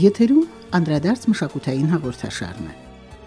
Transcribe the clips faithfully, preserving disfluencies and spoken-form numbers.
Եթերում անդրադարձ մշակութային հաղորդաշարն է։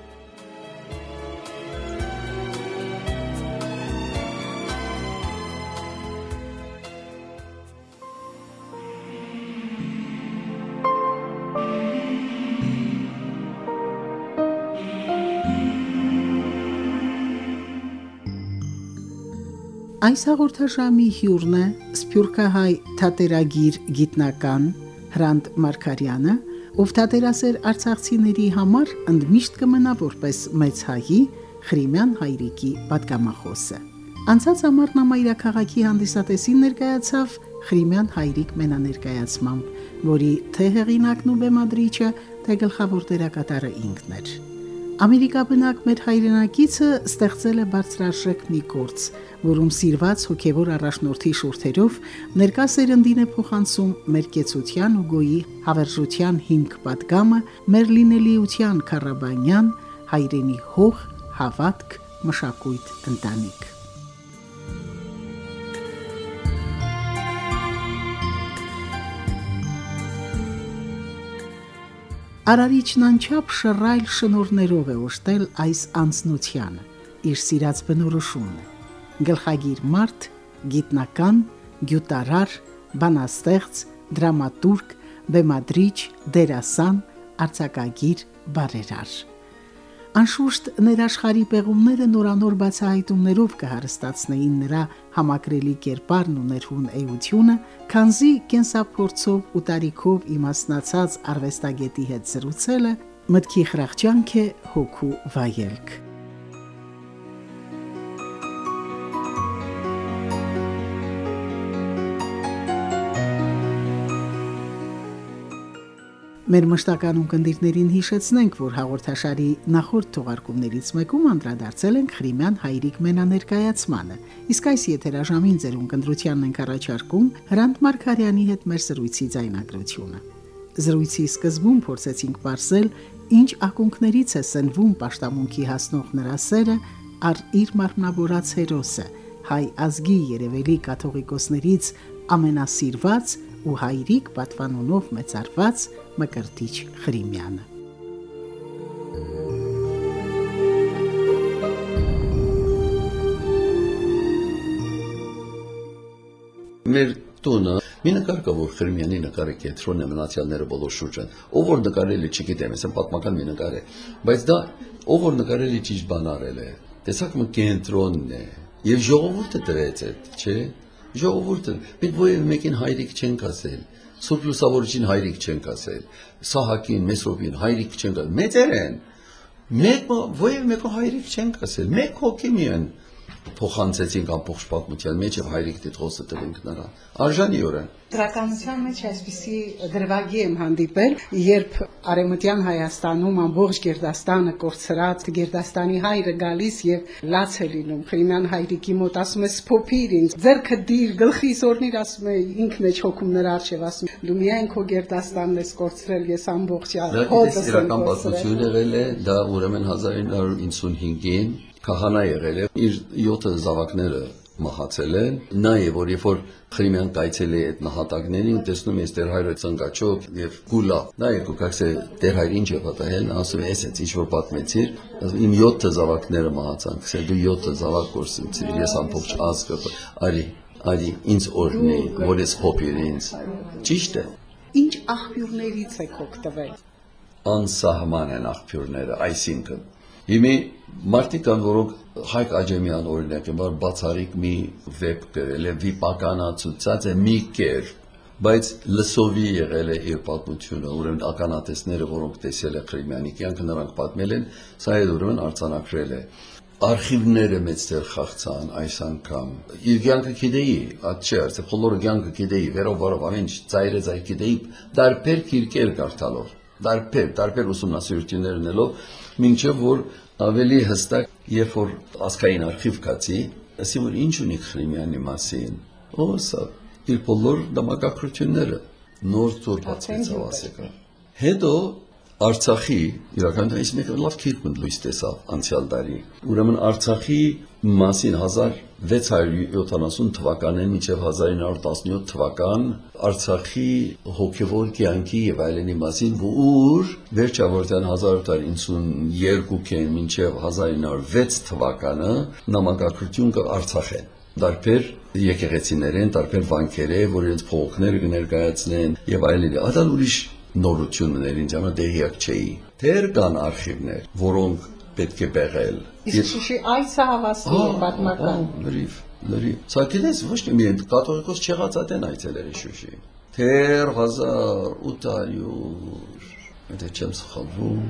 Այս հաղորդաշարի հյուրն է սփյուռքահայ թատերագիր գիտնական Հրանտ Մարգարյանը, ով թատերասեր արցախցիների համար ընդմիշտ կմնա որպես մեծ հայի Խրիմյան հայրիկի պատգամախոսը։ Անցած ամառն ամայրաքաղաքի հանդիսատեսին ներկայացավ Խրիմյան հայրիկ մենաներկայացմամբ, որի թե հեղինակն ու բեմադրիչը, թե գլխավոր դերակատարը ինքն էր։ Ամերիկաբնակ մեր հայրենակիցը ստեղծել է բարձրարժեք մի գործ, որում սիրված հոգևոր առաջնորդի շուրթերով ներկա սերնդին է փոխանցում մեր կեցության ու գոյի հավերժության հիմք պատգամը, մեր լինելիության քարաբանյան, հայրենի հող, հավատք, մշակույթ, ընտանիք։ Արարիչն անչափ շռայլ շնորներով է օժտել այս անձնությանը, իր սիրած բնորոշումն է։ Գլխագիր մարդ, գիտնական, գյուտարար, բանաստեղծ, դրամատուրգ, բեմադրիչ, դերասան, արձակագիր, բարերար։ Անշուշտ ներաշխարի պեղումները նորանոր բացահայտումներով կհարստացնեին նրա համակրելի կերպարն ու ներհուն էությունը, քանզի կենսափորձով ու տարիքով իմաստնացած արվեստագետի հետ զրուցելը մտքի խրախճանք է, հոգու վայելք։ Մեր մշտական ունկնդիրներին հիշեցնենք, որ հաղորդաշարի նախորդ թողարկումներից մեկում անդրադարձել ենք Խրիմյան հայրիկ մենաներկայացմանը, իսկ այս եթերաժամին ձեր ունկնդրությանն ենք առաջարկում Հրանտ Մարգարյանի հետ մեր զրույցի ձայնագրությունը։ Զրույցի սկզբում փորձեցինք պարզել, ինչ ակունքներից է սնվում պաշտամունքի հասնող նրա սերը առ իր մարմնավորած հերոսը, հայ ազգի երևելի կաթողիկոսներից ամենասիրված ու հայրիկ պատվանունով մեծարված Մկրտիչ Խրիմյանը։ Մեր տունը մի նկար կա, որ Խրիմյանի նկարը կենտրոնն է, մնացյալները բոլոր շուրջը, ով որ նկարել է չգիտեմ, ասեմ պատմական մի նկար է, բայց դա ով որ նկարել է ճիշտ բան արել է, տեսակ մի կենտրոնն է, եւ ժողովուրդը դրեց այդ, չէ՞։ Ժողովուրդը, մենք ովև մեկին հայրիկ չենք ասել, Սուրբ Լուսավորչին հայրիկ չենք ասել, Սահակին, Մեսրոպին հայրիկ չենք ասել, մեծեր են, մեկ ովև մեկը հայրիկ չենք ասել, մեկ հոգի միայն փոխանցեցինք ամբողջ պատմության մեջ եւ հայրիկ դիտողը տվինք նրան, արժանիորեն։ Դրականության մեջ այսպիսի դրվագի եմ հանդիպել, երբ Արեմտյան Հայաստանում ամբողջ Գերդաստանը կորցրած, Գերդաստանի հայրը գալիս եւ լաց է լինում Խրիմյան հայրիկի մոտ, ասում է սփոփիր ինձ, ձեռքը դիր, գլխիս օրնիր, ասում է ինքն է չոքում նրա առջև, ասում դու միայն քո Գերդաստանն ես կորցրել, ես ամբողջ հոտս եմ իրական պատմություն եղել է, դա ուրեմն հազար ինը հարյուր իննսունհինգին քահանա եղել է, իր յոթ զավակները մահացել են, նաև որ երբ որ Խրիմյան կայցել է այդ նահատակներին, տեսնում ես Տեր հայրը ծնկաչով եւ գուլա, դա երկու կաքսե Տեր հայրը ինչ է պատահել, ասում է, էս ինչ որ պատմեցիր, իմ յոթ զավակները մահացան, ասել դու յոթ զավակ կորցրեցիր, ես ամբողջ ազգը, արի, արի, ինձ օրհնի, որ ես փոփիր ինձ, ճիշտ է։ Ինչ աղբյուրներից եք օգտվել։ Անսահման են աղբյուրները, այսինքն Հիմի մարդիկ կան, որոնք Հայկ Աջեմյան օրինակ են, որ բացառիկ մի վեպ գրել է, վիպականացուցած է մի կերպ, բայց լսովի եղել է իր պատմությունը, ուրեմն ականատեսները, որոնք տեսել է Խրիմյանի կյանքը, նրանք պատմել են, սա էլ ուրեմն արձանագրել է։ Արխիվները մեծ դեր խաղացան այս անգամ։ Իր կյանքը գիտեի, այդ չէ, ասե բոլորը կյանքը գիտեի, վերով բարով ամեն ինչ ծայրե ծայր գիտեի, դարբեր քիրքեր կարդալով, դարբեր, դարբեր ուսումնասիրություններ ունելով, մինչև որ ավելի հստակ, երբ որ ազգային արխիվ կացի, ասի որ ինչ ունի Խրիմյանի մասին, ո՞վ սա իր բոլոր դամակագրությունները նոր ծոր բացվեցավ ասեկա։ Հետո Արցախի իրականում այս մեկը լավ քիթ լույս տեսավ անցյալ տարի։ Ուրեմն Արցախի մասին հազար վեց հարյուր յոթանասուն թվականին մինչև հազար ինը հարյուր տասնյոթ թվական Արցախի հոգևոր կյանքի եւ այլնի մասին, որ վերջավորության հազար ութ հարյուր իննսունյոթին մինչև հազար ինը հարյուր վեց թվականը նամակագրություն կա Արցախեն։ Տարբեր եկեղեցիներ են, տարբեր վանքեր են, որ իրենց փողոքները կներկայացնեն եւ այլն։ Ադալ ուրիշ նորություններ ինձ համար դեղյակ չէի։ Դեռ կան արխիվներ, որոնք պետք է բեղել։ Իսկ Շուշի այցը հավասարի է պատմական։ Լրիվ, լրիվ։ Սա գիտես ոչ թե միայն կաթողիկոս չեղածատեն այցելել է Շուշի։ Դեռ հազար ութ հարյուր, եթե չեմ սխալվում,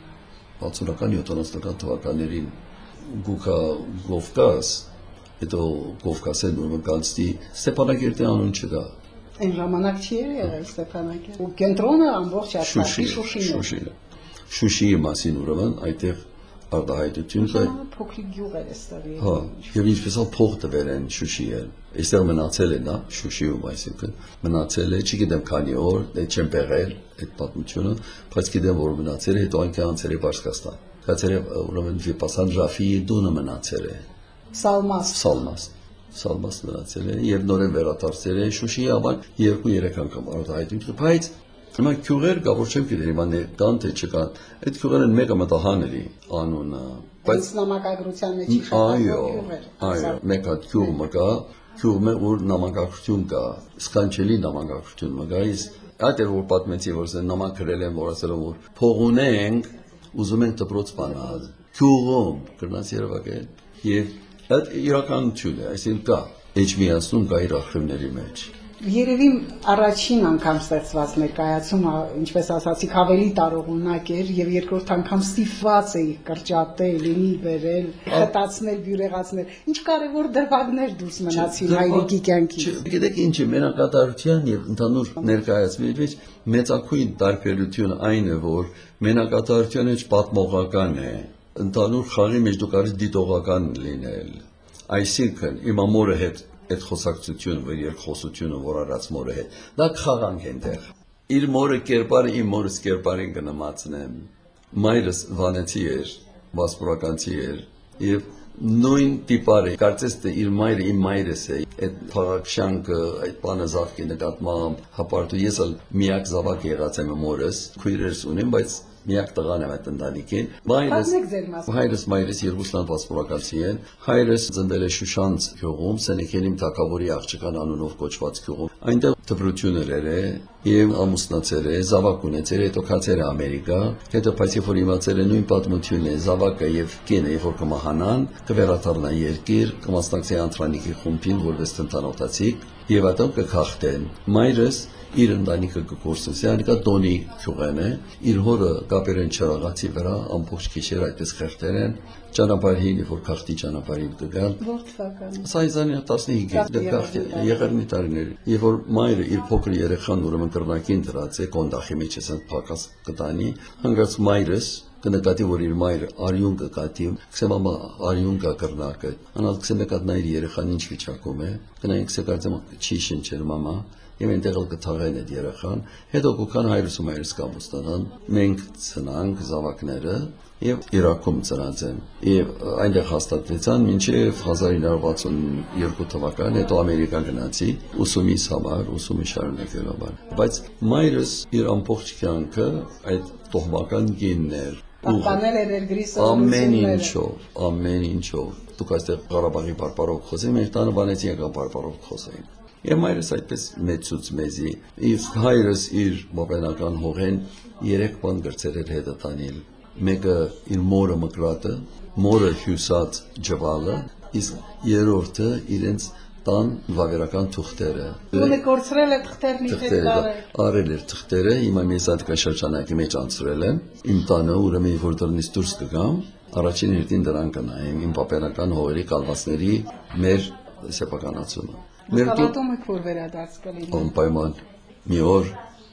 վաթսունական յոթանասունական թվականներին գուկա Կովկաս, հետո Կովկասեն ուրեմն կանցնի Ստեփանակերտի անուն չկա։ Այն ժամանակ չի եղել Ստեփանակերտ։ Ու կենտրոնը ամբողջ Արցախի Շուշին է։ Շուշիի մասին ուրեմն այդտեղ արտահայտություն կա։ Փոքրիկ գյուղ էր այստեղ։ Հա, եւ ինչպես էլ փող տվել են Շուշիը։ Այստեղ մնացել է նա Շուշիում, այսինքն մնացել է, չգիտեմ քանի օր, դե չեմ բեղել այդ պատմությունը, բայց գիտեմ որ մնացել է, հետո այնքան անցել է Պարսկաստան։ Կացել է ուրեմն Վիպասան Ռաֆիի դունը մնացել է։ Սալմաս։ Սալմաս։ Սալմաս մնացել է եւ նորեն վերադարձել է Շուշիի համար երկու-երեք անգամ արտահայտություն, բայց հիմա քյուղեր կա, որ չեմ գիտեր հիմա կան թե չկան։ Այդ քյուղերն մեկը մտահանել է անունը, բայց նամակագրության մեջ շատ քյուղեր։ Այո, մեկ հատ քյուղ մը կա, քյուղը որ նամակագրություն կա, սկանչելի նամակագրություն մը կա, իսկ այդ էր որ պատմեցի որ զեն նամակ գրել են, որ ասել են որ փող ունենք, ուզում ենք դպրոց բանալ։ Քյուղում կրնաց երևակել եւ այդ իրականություն է, այսինքն կա, էջմիածնում կա իր արխիվների մեջ։ Երևի առաջին անգամ ստեղծված ներկայացումը, ինչպես ասացիք, ավելի տարողունակ էր եւ երկրորդ անգամ ստիպված էի կրճատել, լինի վերել, խտացնել, բյուրեղացնել։ Ինչ կարևոր դրվագներ դուրս մնացին հայրիկի կյանքից։ Գիտեք ինչ է, մենակատարության եւ ընդհանուր ներկայացումների մեջ մեծակույն տարբերությունը այն է, որ մենակատարությունը ոչ պատմողական է, ընդհանուր խաղի մեջ դու կարես դիտողական լինել։ Այսինքն իմ ամորը հետ այդ խոսակցությունը, որ երկխոսությունը, որ արած մորը հետ, դա խաղանք ենտեղ։ Իր մորը կերպարը իմ մորս կերպարին կնմացնեմ։ Մայրս վանեցի էր, վասպուրականցի էր, եւ նույն տիպարը, կարծես թե իր մայրը իմ մայրս է, այդ փաղաքշանկը, այդ բանը զավքի նկատմամբ, հապարտու ես էլ միակ զավակ եղած եմ մորս, քույրերս ունեմ, բայց միակ տղան եմ այդ ընտանիքին։ Մայրս, հայրս մայրս երկուսն վասպուրականցի են, հայրս ծնվել է Շուշանց գյուղում, Սենեքենիմ թագավորի աղջկան անունով կոչված գյուղում։ Այնտեղ դպրություն էր եւ ամուսնացել է, զավակ ունեցել է, հետո քացել է Ամերիկա, հետո բայց երբ որ իմացել է նույն պատմությունն է, զավակը եւ կինը երբ որ կմահանան, կվերադառնա երկիր, կմասնակցի Անտրանիկի խումբին որպես տնտանոթացիկ եւ այդտեղ կքախտեն։ Մայրս իր ընտանիքը կկորսնսի, անիկա Տոնի քյուղեն է, իր հորը կապերեն չրաղացի վրա ամբողջ քիշեր այդպես խեղտեր են, ճանապարհին, որ քախտի ճանապարհին կգան։ Որ թվական։ Սա իզանի տասնհինգ դեպքախտի եղերնի տարիներ, եւ որ մայրը իր փոքր երեխան ուրեմն կրնակին դրած է, կոնդախի մեջ էսան փակած կտանի, հանգած մայրս կնկատի որ իր մայրը արյուն կկատի, քսեմամա արյուն կա կրնակը, անալ քսեմեկատնա իր երեխան ինչ վիճակում է, կնայինք սեկարձեմ չի շնչեր մամա, եւ այնտեղ էլ կթաղեն այդ երեխան, հետո կուքան հայրս ու մայրս կամոստանան, մենք ծնանք զավակները եւ Իրաքում ծնած են, եւ այնտեղ հաստատվեցան մինչեւ հազար ինը հարյուր վաթսունյոթ թվական, հետո Ամերիկա գնացի, ուսումից համար, ուսումը շարունակելու համար, բայց մայրս իր ամբողջ կյանքը այդ տոհմական գինն էր, պահպանել էր երկրի ամեն ինչով, ամեն ինչով, դուք այստեղ Ղարաբաղի բարբարով խոսեին, մենք տանը բանեցիական բարբարով խոսեին։ Եվ մայրս այդպես մեծուց մեզի, իսկ հայրս իր բապենական հողեն երեք բան գրծեր էր հետը տանիլ, մեկը իր մորը մկրատը, մորը հյուսած ջվալը, իսկ երորդը իրենց տան վավերական թուղթերը։ Ուրեմն կորցրել է թղթերն իր հետ արել։ Արել էր թղթերը, հիմա ես այդ կաշրջանակի մեջ անցրել եմ, իմ տանը ուրեմն որ դրնից դուրս կգամ, առաջին հերթին դրան կնայեմ իմ բապենական հողերի կալվածների մեր սեփականացումը։ Հավատում եք որ վերադարձ կլինի։ Անպայման, մի օր,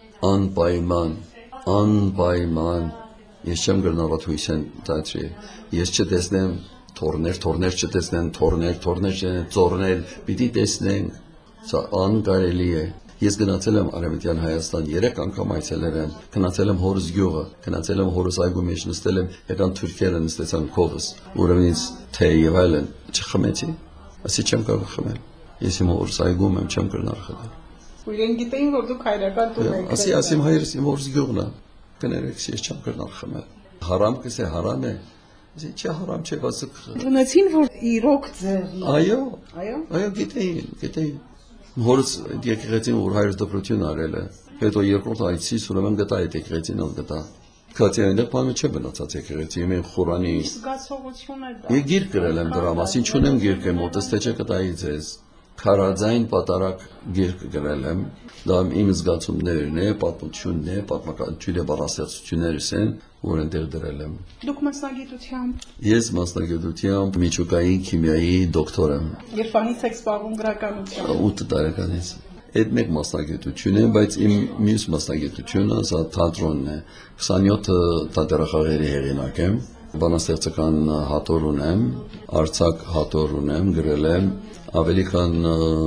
անպայման, անպայման, ես չեմ գրնավատ հույսեն դատրի, ես չտեսնեմ թորներ, թորներ չտեսնեն, թորներ, թորներ չտեսնեն, ծորներ, պիտի տեսնենք, սա անկարելի է, Ես գնացել եմ Արևմտյան Հայաստան երեք անգամ այցելել եմ, գնացել եմ հորս գյուղը, գնացել եմ հորս այգու մեջ նստել եմ, եկան թուրքերը նստեցան քովս, ուրեմն ինձ թե եւ այլն չխմեցի, ասի չեմ կարող խմել։ Ես իմ հորս այգում եմ, չեմ կրնար խմել։ Ու իրեն գիտեին, որ դուք հայրական տուն եք։ Ասի ասիմ հայրս իմ հորս գյուղն է, կներեք, ես չեմ կրնար խմել։ Հարամ կսե հարամ է։ Ասի չի հարամ չէ, բացը։ Ունեցին որ իրոք ձեռի։ Այո։ Այո։ Այո, գիտեին, գիտեին։ Հորս եկեղեցին որ հայրս դպրություն արել է, հետո երկրորդ այցից ուրեմն գտա այդ եկեղեցին ալ գտա։ Քացի այնտեղ բանը չէ մնացած եկեղեցի, իմ Խորանի զգացողություն է դա։ Ես գիրք գրել եմ դրա մասին, չունեմ գիրքը մոտս թե չէ կտայի ձեզ։ Քարաձայն պատարակ գիրք գրել եմ, դա իմ զգացումներն է, պատմությունն է, պատմականություն է, բանաստեղծություններս են, որ այնտեղ դրել եմ։ Դուք մասնագիտությամբ։ Ես մասնագիտությամբ միջուկային քիմիայի դոկտոր եմ։ Երբանից եք զբաղվում գրականությամբ։ ութ տարեկանից։ Այդ մեկ մասնագիտություն է, բայց իմ մյուս մասնագիտությունը սա թատրոնն է։ քսանյոթ թատերախաղերի հեղինակ եմ, բանաստեղծական հատոր ունեմ, արձակ հատոր ունեմ, գրել եմ, ավելի քան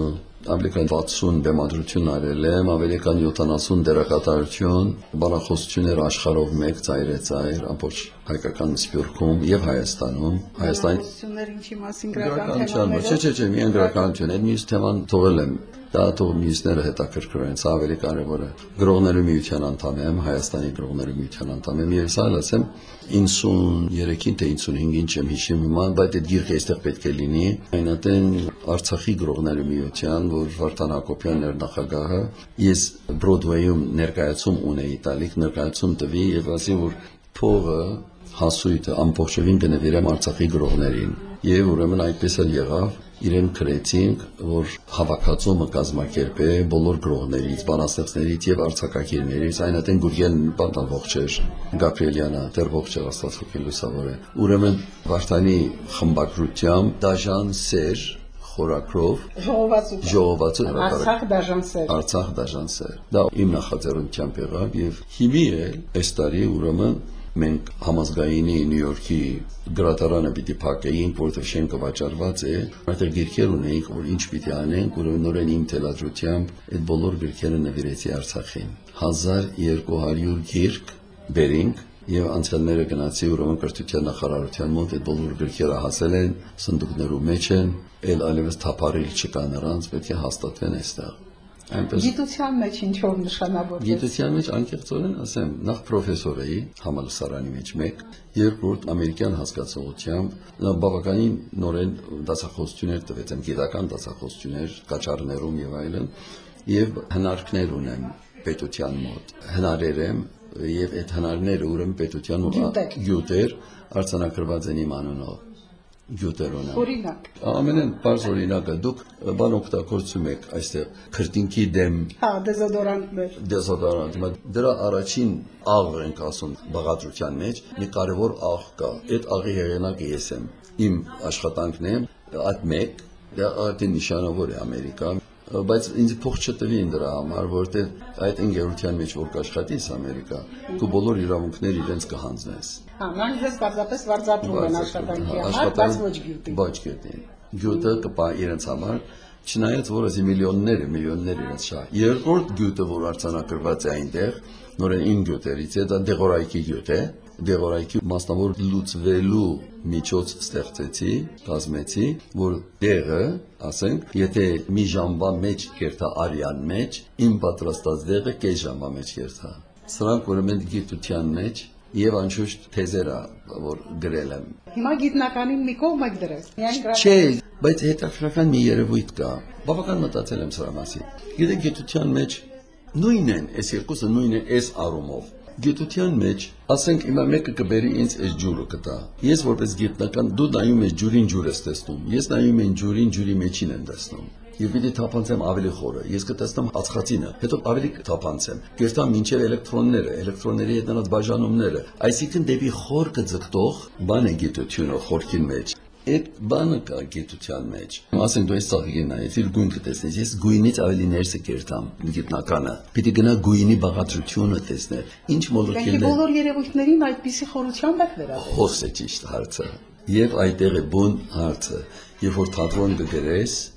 ավելի քան վաթսուն բեմադրություն արել եմ, ավելի քան յոթանասուն դերակատարություն, բանախոսություններ աշխարհով մեկ ծայր է ծայր, ամբողջ հայկական սփյուռքում եւ Հայաստանում, Հայաստան Բանախոսություններ ինչի մասին գրական թեմաներ։ Չէ, չէ, չէ, միայն գրականություն, այդ մյուս թեման թողել եմ։ Դա թող մյուսները հետաքրքրեն, սա ավելի կարևոր է։ Գրողների միության անդամ եմ, Հայաստանի գրողների միության անդամ եմ, եւ սա ասեմ իննսուններեքին թե իննսունհինգին չեմ հիշում հիմա, բայց այդ գիրքը այստեղ պետք է լինի։ Այնատեն Արցախի գրողների միության, որ Վարդան Հակոբյանն էր նախագահը, ես Բրոդվեյում ներկայացում ունեի տալիք, ներկայացում տվի եւ ասի որ փողը հասույթը ամբողջովին կնվիրեմ Արցախի գրողներին։ Եվ ուրեմն այդպես էլ եղավ, իրեն քրեցինք, որ հավաքածումը կազմակերպե բոլոր գրողներից, բանաստեղծներից եւ արձակագիրներից, այնատեն Գուրգեն բանտան ողջ էր, Գաբրիելյանը, դեռ ողջ էր Աստված խոքի լուսավոր է։ Ուրեմն Վարդանի խմբագրությամբ դաժան սեր խորակրով ժողովածու ժողովածու Արցախ դաժան սեր Արցախ դաժան սեր։ Դա իմ նախաձեռնությամբ եղավ եւ հիմի էլ այս տարի ուրեմն մենք համազգայինի Նյու Յորքի գրադարանը պիտի փակեինք, որովհետև շենքը վաճառված է, այդտեղ գիրքեր ունեինք, որ ինչ պիտի անենք, ուրեմն նորեն իմ թելադրությամբ այդ բոլոր գրքերը նվիրեցի Արցախին։ հազար երկու հարյուր գիրք բերինք եւ անցյալները գնացի ուրեմն կրթության նախարարության մոտ այդ բոլոր գրքերը հասել են, սնդուկներու մեջ են, ել այլևս թափարիլ չկա նրանց, պետք է հաստատվեն այստեղ։ Այնպես Գիտության մեջ ինչով նշանավորվեց։ Գիտության մեջ անկեղծորեն ասեմ, նախ պրոֆեսոր էի համալսարանի մեջ մեկ, երկրորդ ամերիկյան հասկացողությամբ բավականին նորեն դասախոսություններ տվեցեմ, գիտական դասախոսություններ կաչառներում եւ այլն, եւ հնարքներ ունեմ պետության մոտ։ Հնարեր եմ եւ այդ հնարները ուրեմն պետության գյուտեր արձանագրված են իմ անունով։ Գյուտերոնը։ Օրինակ։ Ամենեն բարձ օրինակը դուք բան օգտագործում եք այստեղ քրտինքի դեմ։ Հա, դեզոդորանտներ։ Դեզոդորանտ, դրա առաջին աղ ենք ասում բաղադրության մեջ, մի կարևոր աղ կա։ Այդ աղի հեղինակը ես եմ։ Իմ աշխատանքն է, այդ մեկ, դա արդեն նշանավոր է Ամերիկա, բայց ինձ փող չտվին դրա համար, որտեղ այդ ընկերության մեջ որ կաշխատես Ամերիկա, դու բոլոր իրավունքները իրենց կհանձնես։ Հա, նրանք ձեզ պարզապես վարձատրում են աշխատանքի համար, բայց ոչ գյուտի։ Ոչ գյուտի։ Գյուտը կպա իրենց համար, չնայած որ ասի միլիոններ, միլիոններ իրենց շահ։ Երկրորդ գյուտը, որ արձանագրված է այնտեղ, նորեն իմ գյուտերից է, դա դեղորայքի գյուտ է։ Դեղորայքի մասնավոր լուծվելու միջոց ստեղծեցի, կազմեցի, որ դեղը, ասենք, եթե մի ժամվա մեջ կերտա արյան մեջ, իմ պատրաստած դեղը կես ժամվա մեջ կերտա։ Սրանք ուրեմն գիտության մեջ եւ անշուշտ թեզերը, որ գրել եմ։ Հիմա գիտնականին մի կողմ եք դրել։ Չէ, բայց հետաքրքրական մի երևույթ կա։ Բավական մտածել եմ սրա մասին։ Գիտեք, գիտության մեջ նույնն են, այս երկուսը նույնն են այս առումով։ Գիտության մեջ, ասենք հիմա մեկը կբերի ինձ այս ջուրը կտա։ Ես որպես գիտնական դու նայում ես ջուրին ջուր ես տեսնում։ Ես նայում եմ ջուրին ջուրի մեջին եմ տեսնում։ Եվ պիտի թափանցեմ ավելի խորը։ Ես կտեսնեմ ածխածինը, հետո ավելի կթափանցեմ։ Կերտամ մինչև էլեկտրոնները, էլեկտրոնների հետ նրանց բաժանումները։ Այսինքն դեպի խոր կձգտող բան է գիտությունը խորքին մեջ։ Այդ բանը կա գիտության մեջ։ Ասենք դու այս ծաղիկին նայես, իր գույն կտեսնես, ես գույնից ավելի ներսը կերտամ գիտնականը։ Պիտի գնա գույնի բաղադրությունը տեսնել։ Ինչ մոլեկուլներ։ Դե բոլոր երևույթներին այդպիսի խորությամբ եք վերաբերվում։ Խոս է ճիշտ հարցը։ Եվ այդտեղ է բուն հարցը։ Երբ որ թատրոն կգրես,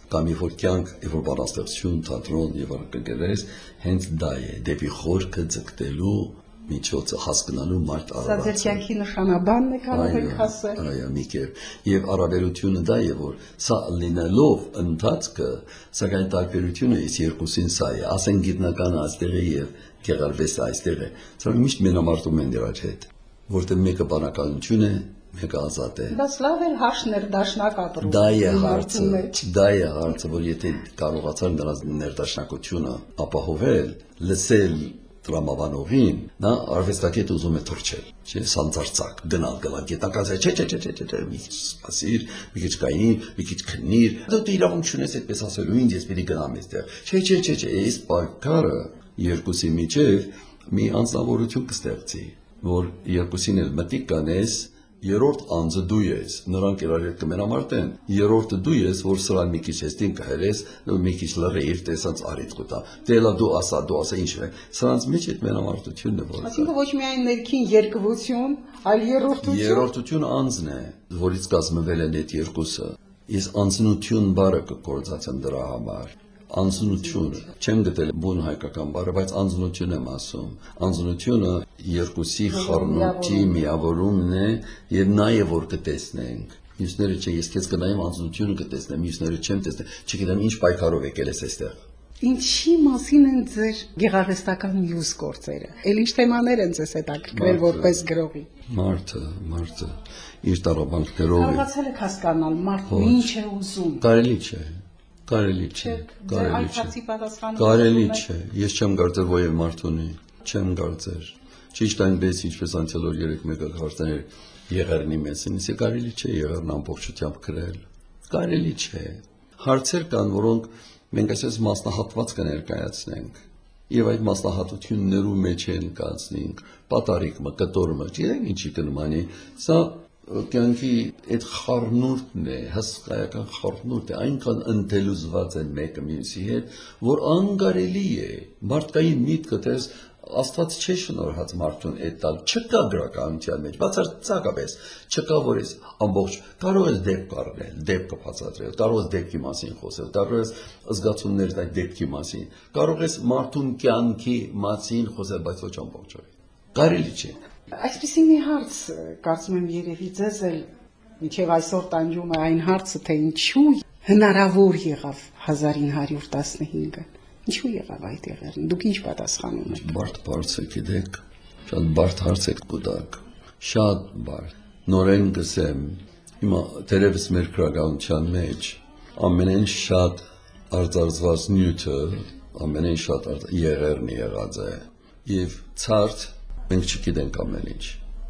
կամ երբ որ կյանք, երբ որ բանաստեղծություն, թատրոն եւ արկղերես, հենց դա է, դեպի խորքը ձգտելու միջոցը հասկանալու մարդ արարածը։ Սա ձեր կյանքի նշանաբանն է կարող եք ասել։ Այո, մի կերպ։ Եվ առավելությունը դա է, որ սա լինելով ընթացքը, սակայն տարբերությունը իս երկուսին սա է, ասեն գիտնականը այստեղ է եւ գեղարվեստը այստեղ է։ Սրանք միշտ մենամարտում են դրանց հետ, որտեղ մեկը բանականություն է, մեկը ազատ է։ Բայց լավ էլ հաշներ դաշնակ ապրում։ Դա է հարցը, դա է հարցը, որ եթե կարողացար նրանց ներդաշնակությունը ապահովել, լսել տրամաբանողին, նա արվեստագետ ուզում է թռչել, չէ, սանձարցակ, գնալ գնալ գետակած է, չէ, չէ, չէ, չէ, չէ, մի քիչ սպասիր, մի քիչ կային, մի քիչ քնիր, դու իրավունք չունես այդպես ասելու, ինձ ես պիտի գնամ այստեղ, չէ, չէ, չէ, չէ, այս պայքարը երկուսի միջև մի անձնավորություն կստեղծի, որ երկուսին էլ մտիկ կանես, երրորդ անձը դու ես, նրանք իրար հետ կմենամարտեն, երրորդը դու ես, որ սրան մի քիչ հեստին կհերես, մի քիչ լրեիր տեսած արից կուտա, դե լավ դու ասա, դու ասա ինչ է, սրանց մեջ այդ մենամարտությունն է որ։ Այսինքն ոչ միայն ներքին երկվություն, այլ երրորդություն։ Երրորդությունը անձն է, որից կազմվել են այդ երկուսը։ Ես անձնություն բառը կկործացեմ դրա համար։ Անձնություն, չեմ գտել բուն հայկական բառը, բայց անձնություն եմ ասում։ Անձնությունը երկուսի խառնուրդի միավորումն է եւ նաեւ որ կտեսնենք։ Մյուսները չէ, ես քեզ կնայեմ անձնությունը կտեսնեմ, մյուսները չեմ տեսնեմ, չգիտեմ ինչ պայքարով եկել ես այստեղ։ Ինչի մասին են ձեր գեղարվեստական մյուս գործերը։ Էլ ինչ թեմաներ են ձեզ հետաքրքրել որպես գրողի։ Մարդը, մարդը իր տարաբանքներով։ Կարողացել եք հասկանալ մարդն ինչ է ուզում։ Կարելի չէ։ Կարելի չէ, կարելի չէ, կարելի չէ, ես չեմ կարծեր ոյև մարդ ունի, չեմ կարծեր, ճիշտ այնպես ինչպես անցյալ օր երեք մեկը հարցներ եղերնի մասին, իսկ կարելի չէ եղերն ամբողջությամբ գրել, կարելի չէ, հարցեր կան, որոնք մենք այսպես մասնահատված կներկայացնենք, եւ այդ մասնահատություններու մեջ են կացնենք, պատարիկը, կտորը, չգիտենք ինչի կնմանի, սա կյանքի այդ խառնուրդն է, հսկայական խառնուրդ է, այնքան ընտելուզված են մեկը մյուսի հետ, որ անկարելի է, մարդկային միտքը տես Աստված չէ շնորհած մարդուն այդ տալ, չկա գրականության մեջ, բացարձակապես, չկա որ ես ամբողջ, կարող ես դեպք առնել, դեպքը բացատրել, կարող ես դեպքի մասին խոսել, կարող ես զգացումներդ այդ դեպքի մասին, կարող ես մարդուն կյանքի մասին խոսել, բայց ոչ ամբողջովին, կարելի չէ։ Այսպիսի մի հարց կարծում եմ երևի ձեզ էլ մինչև այսօր տանջում է այն հարցը, թե ինչու հնարավոր եղավ հազար ինը հարյուր տասնհինգը, ինչու եղավ այդ եղերն, դուք ինչ պատասխանում եք։ Բարդ հարց է, գիտեք, շատ բարդ հարց եք կուտակ, շատ բարդ, նորեն գսեմ, հիմա տերևս մեր գրականության մեջ ամենեն շատ արձարծված նյութը, ամենեն շատ եղերն եղած է, և ցարդ մենք չգիտենք ամեն ինչ,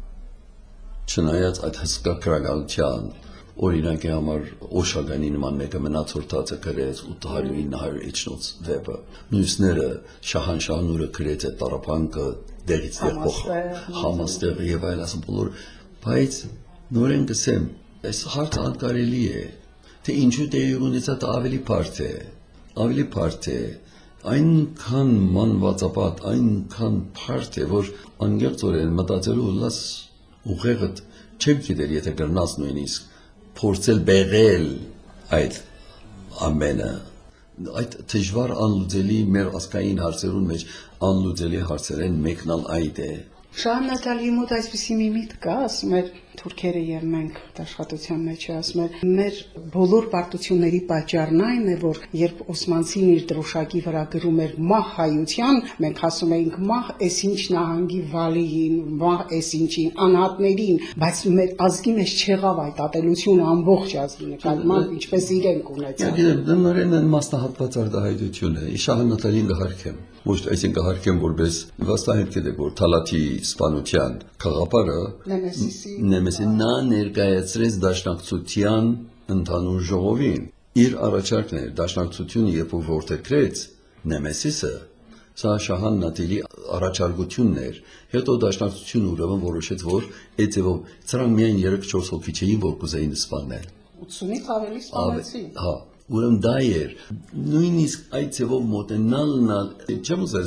չնայած այդ հսկա գրականության, օրինակի համար Օշագանի նման մեկը մնացորդածը գրեց ութ հարյուր ինը հարյուր էջնոց վեպը, մյուսները Շահանշահնուրը գրեց այդ տառապանքը դեղից եղբող համաստեղը եւ այլ ասում բոլոր, բայց նորեն գսեմ, այս հարցը անկարելի է, թե ինչու տեղի ունեցած ավելի բարդ է, ավելի բարդ է, այնքան մանվածապատ, այնքան բարդ է, որ անգեղծորեն մտածելու լաս ուղեղդ չեմ գիտեր, եթե գրնաս նույնիսկ փորձել բեղել այդ ամենը, այդ դժվար անլուծելի մեր ազգային հարցերուն մեջ անլուծելի հարցերեն մեկն ալ այդ է։ Շահան Նատալիի մոտ այսպիսի մի միտք կա, ասում էր թուրքերը եւ մենք աշխատության մեջ ասում էր մեր բոլոր պարտությունների պատճառն այն է, որ երբ Օսմանցին իր դրոշակի վրա գրում էր մահ հայության, մենք ասում էինք մահ էս ինչ նահանգի վալիին, մահ էս ինչին, անհատներին, բայց մեր ազգի մեջ չեղավ այդ ատելությունը ամբողջ ազգի նկատմամբ, ինչպես իրենք ունեցան։ Գիտեմ, դրանն մասնահատված արտահայտություն է։ Շահան Նատալիին գահարքեմ, ոչ այսինքն գահարքեմ որպես վստահ եք որ Թալաթի սպանության խաղապարը Նեմեսի նա ներկայացրեց դաշնակցության ընդհանուր ժողովին։ Իր առաջարկն էր դաշնակցությունը երբ որ որդեգրեց Նեմեսիսը, սա Շահան Նատալիի առաջարկությունն էր։ Հետո դաշնակցությունը ուրեմն որոշեց, որ այդ ձևով ցրան միայն երեք-չորս հոգի չէին, որ կուզեին սպանել։ ութսունից ավելի սպանեցին։ Հա, ուրեմն դա էր։ Նույնիսկ այդ ձևով մոտենալն չեմ ուզել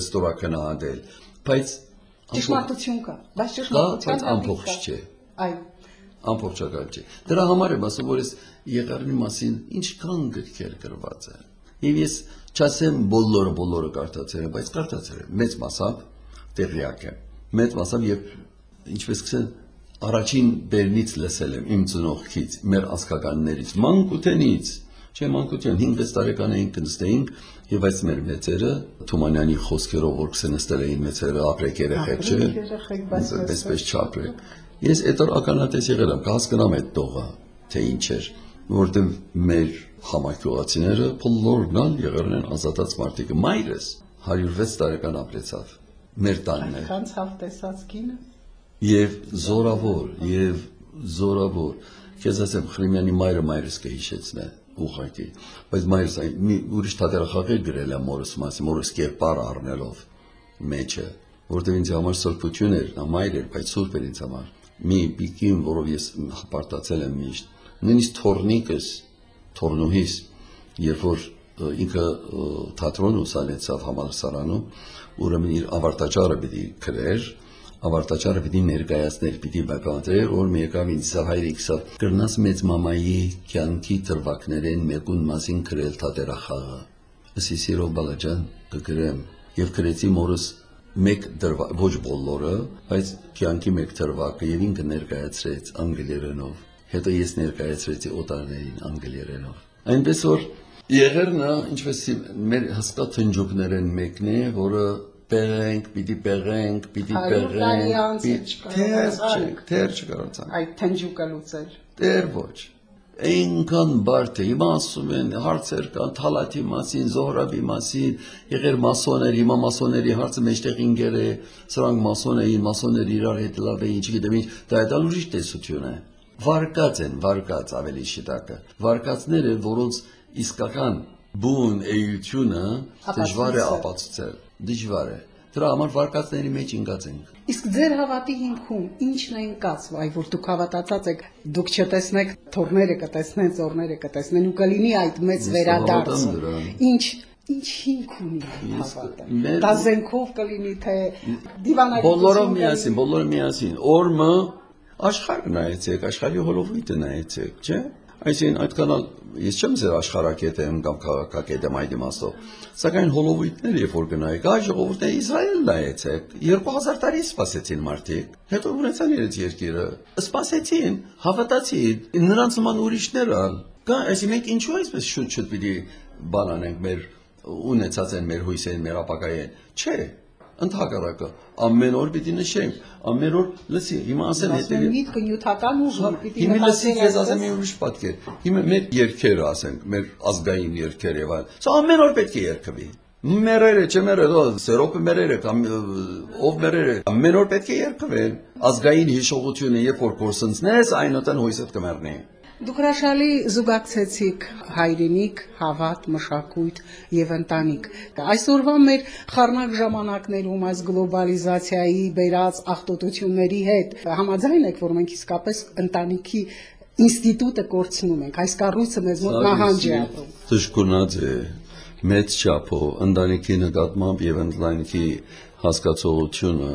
ստորակնահատել, բայց ճշմարտություն կա, բայց ճշմարտության ամբողջ չէ։ Այո, ամբողջական չի։ Դրա համար եմ ասում, որ ես Եղեռնի մասին ինչքան գրքեր գրված են։ Եվ ես չասեմ բոլորը բոլորը կարդացել եմ, բայց կարդացել եմ մեծ մասամբ տեղյակ եմ։ Մեծ մասամբ եւ ինչպես կսեն առաջին բերնից լսել եմ իմ ծնողքից, մեր ազգականներից, մանկութենից, չէ մանկության հինգ տարեկան էինք նստեինք եւ այս մեր մեծերը Թումանյանի խոսքերով որ կսնստել էին մեծերը ապրեք երեխեք, չէ։ Այսպես չապրեք։ Ես այդ օր ականատես եղել եմ, կհասկանամ այդ տողը, թե ինչ էր, որտեղ մեր համակյուղացիները բոլորն ալ եղել են ազատած մարդիկ։ Մայրս հարյուր վեց տարեկան ապրեցավ մեր տանն էր։ Կանցավ տեսած կինը։ Եվ զորավոր, եւ զորավոր։ Քեզ ասեմ, Խրիմյանի մայրը մայրս կհիշեցնե ուղղակի, բայց մայրս մի ուրիշ թատերախաղեր գրել է մորս մասի, մորս կերպար առնելով մեջը, որտեղ ինձ համար սրբություն էր, նա մայր էր, բայց սուրբ էր ինձ համար։ Մի պիկին, որով ես հպարտացել եմ միշտ, նույնիսկ թորնիկս, թորնուհիս, երբ որ ինքը թատրոն ուսանեցավ համալսարանում, ուրեմն իր ավարտաճառը պիտի գրեր, ավարտաճառը պիտի ներկայացներ, պիտի բացատրեր, որ մի եկավ ինձ հայրիկսավ, կրնաս մեծ մամայի կյանքի դրվագներեն մեկուն մասին գրել թատերախաղը։ Ասի սիրով բալաջան կգրեմ եւ գրեցի մորս մեկ դրվագ, ոչ բոլորը, բայց կյանքի մեկ դրվագը եւ ինքը ներկայացրեց անգլերենով։ Հետո ես ներկայացրեցի օտարներին անգլերենով։ Այնպես որ Եղեռնը, ինչպես մեր հսկա թնջուկներեն մեկն է, որը Պեղենք, պիտի պեղենք, պիտի պեղենք, թեր չկարողացանք։ Այդ թնջուկը լուծել։ Դեր ոչ։ Այնքան բարդ է, հիմա ասում են հարցեր կան Թալաթի մասին, Զոհրաբի մասին, եղեր մասոներ, հիմա մասոների հարցը մեջտեղ ինգեր է, սրանք մասոն էին, մասոներ իրար հետ լավ էին, չգիտեմ ինչ, դա այդ ուրիշ տեսություն է։ Վարկած են, վարկած ավելի շիտակը։ Վարկածները, որոնց իսկական բուն էությունը դժվար է ապացուցել, դժվար է։ Դրա համար վարկածների մեջ ինգած ենք։ Իսկ ձեր հավատի հիմքում ինչն է ընկած, այ որ դուք հավատացած եք, դուք չտեսնեք թորները կտեսնեն, ծորները կտեսնեն ու կլինի այդ մեծ վերադարձը։ Ինչ ինչ հիմք ունի հավատը։ Դա զենքով կլինի թե դիվանագիտություն։ Բոլորը միասին, բոլորը միասին։ Օրմը աշխարհը նայեցեք, աշխարհի հոլովույթը նայեցեք, չէ՞։ Այսինքն այդքան ես չեմ ձեր աշխարհակետ եմ կամ քաղաքակետ եմ այդ իմաստով, սակայն հոլովույթներ երբ որ գնայիք, այ ժողովուրդները Իսրայել նայեցեք, երկու հազար տարի սպասեցին մարդիկ, հետո ունեցան իրենց երկիրը, սպասեցին, հավատացին, նրանց նման ուրիշներ ալ, կա, այսինքն մենք ինչու այսպես շուտ-շուտ պիտի բան անենք մեր ունեցած են մեր հույսերին, մեր ապագային, չէ։ Ընդհակառակը ամեն օր պիտի նշենք, ամեն օր լսի, հիմա ասեմ հետևի միտքը նյութական ուժը պիտի հիմա լսի ես ասեմ մի ուրիշ պատկեր, հիմա մեր երկերը ասենք, մեր ազգային երկեր եւ այլ, սա ամեն օր պետք է երկվի, մերերը, չմերերը, սերոպը մերերը կամ ով մերերը, ամեն օր պետք է երկվել, ազգային հիշողությունը երբ որ կորսնցնես, այնօտան հույսդ կմեռնի։ Դուք հրաշալի զուգակցեցիք հայրենիք, հավատ, մշակույթ եւ ընտանիք։ Այսօրվա մեր խառնակ ժամանակներում այս գլոբալիզացիայի բերած աղտոտությունների հետ համաձայն եք, որ մենք իսկապես ընտանիքի ինստիտուտը կորցնում ենք, այս կառույցը մեզ մոտ նահանջ է ապրում։ Դժգունած է, մեծ չափով ընտանիքի նկատմամբ եւ ընտանիքի հասկացողությունը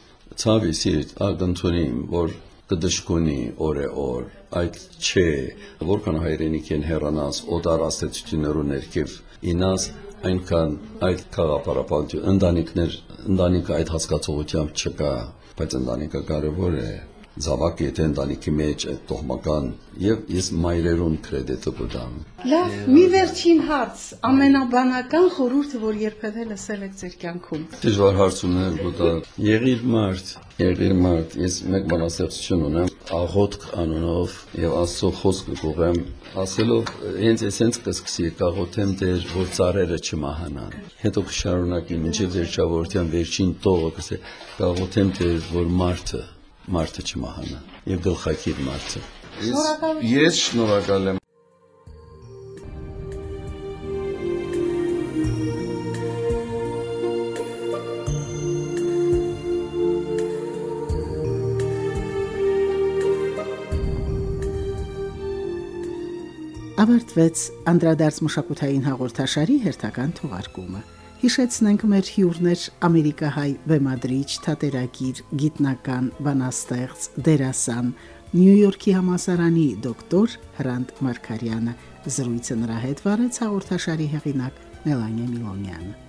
ցավի սիրտ ակնթունիմ, որ կդժգունի օր-օր, այդ չէ, որքան հայրենիք են հեռանաս, օտար աստեցություններու ներքև ինաս, այնքան այդ քաղաքապարապանություն, ընտանիքներ, ընտանիքը այդ հասկացողությամբ չկա, բայց ընտանիքը կարևոր է, զավակ եթե ընտանիքի մեջ այդ տոհմական եւ ես մայրերուն կրեդիտը կտամ։ Լավ, մի վերջին հարց, ամենաբանական խորհուրդը, որ երբևէ լսել եք ձեր կյանքում։ Դժվար հարց ունել, գոտա։ Եղիր մարդ, եղիր մարդ, ես մեկ բանաստեղծություն ունեմ, աղոթք անունով եւ Աստծո խոսքը կողեմ, ասելով հենց էսենց կսկսի կաղոթեմ դեր, որ ծառերը չմահանան։ Հետո կշարունակի մինչեւ վերջավորության վերջին տողը կսե կաղոթեմ դեր, որ մարդը մարդը չմահանա եւ գլխակիր մարդը։ Ես շնորհակալ եմ։ Ավարտվեց անդրադարձ մշակութային հաղորդաշարի հերթական թողարկումը։ Հիշեցնենք մեր հյուրներ ամերիկահայ բեմադրիչ, թատերագիր, գիտնական, բանաստեղծ, դերասան Նյու Յորքի համալսարանի դոկտոր Հրանտ Մարգարյանը, զրույցը նրա հետ վարեց հաղորդաշարի հեղինակ Մելանիա Միլոնյանը։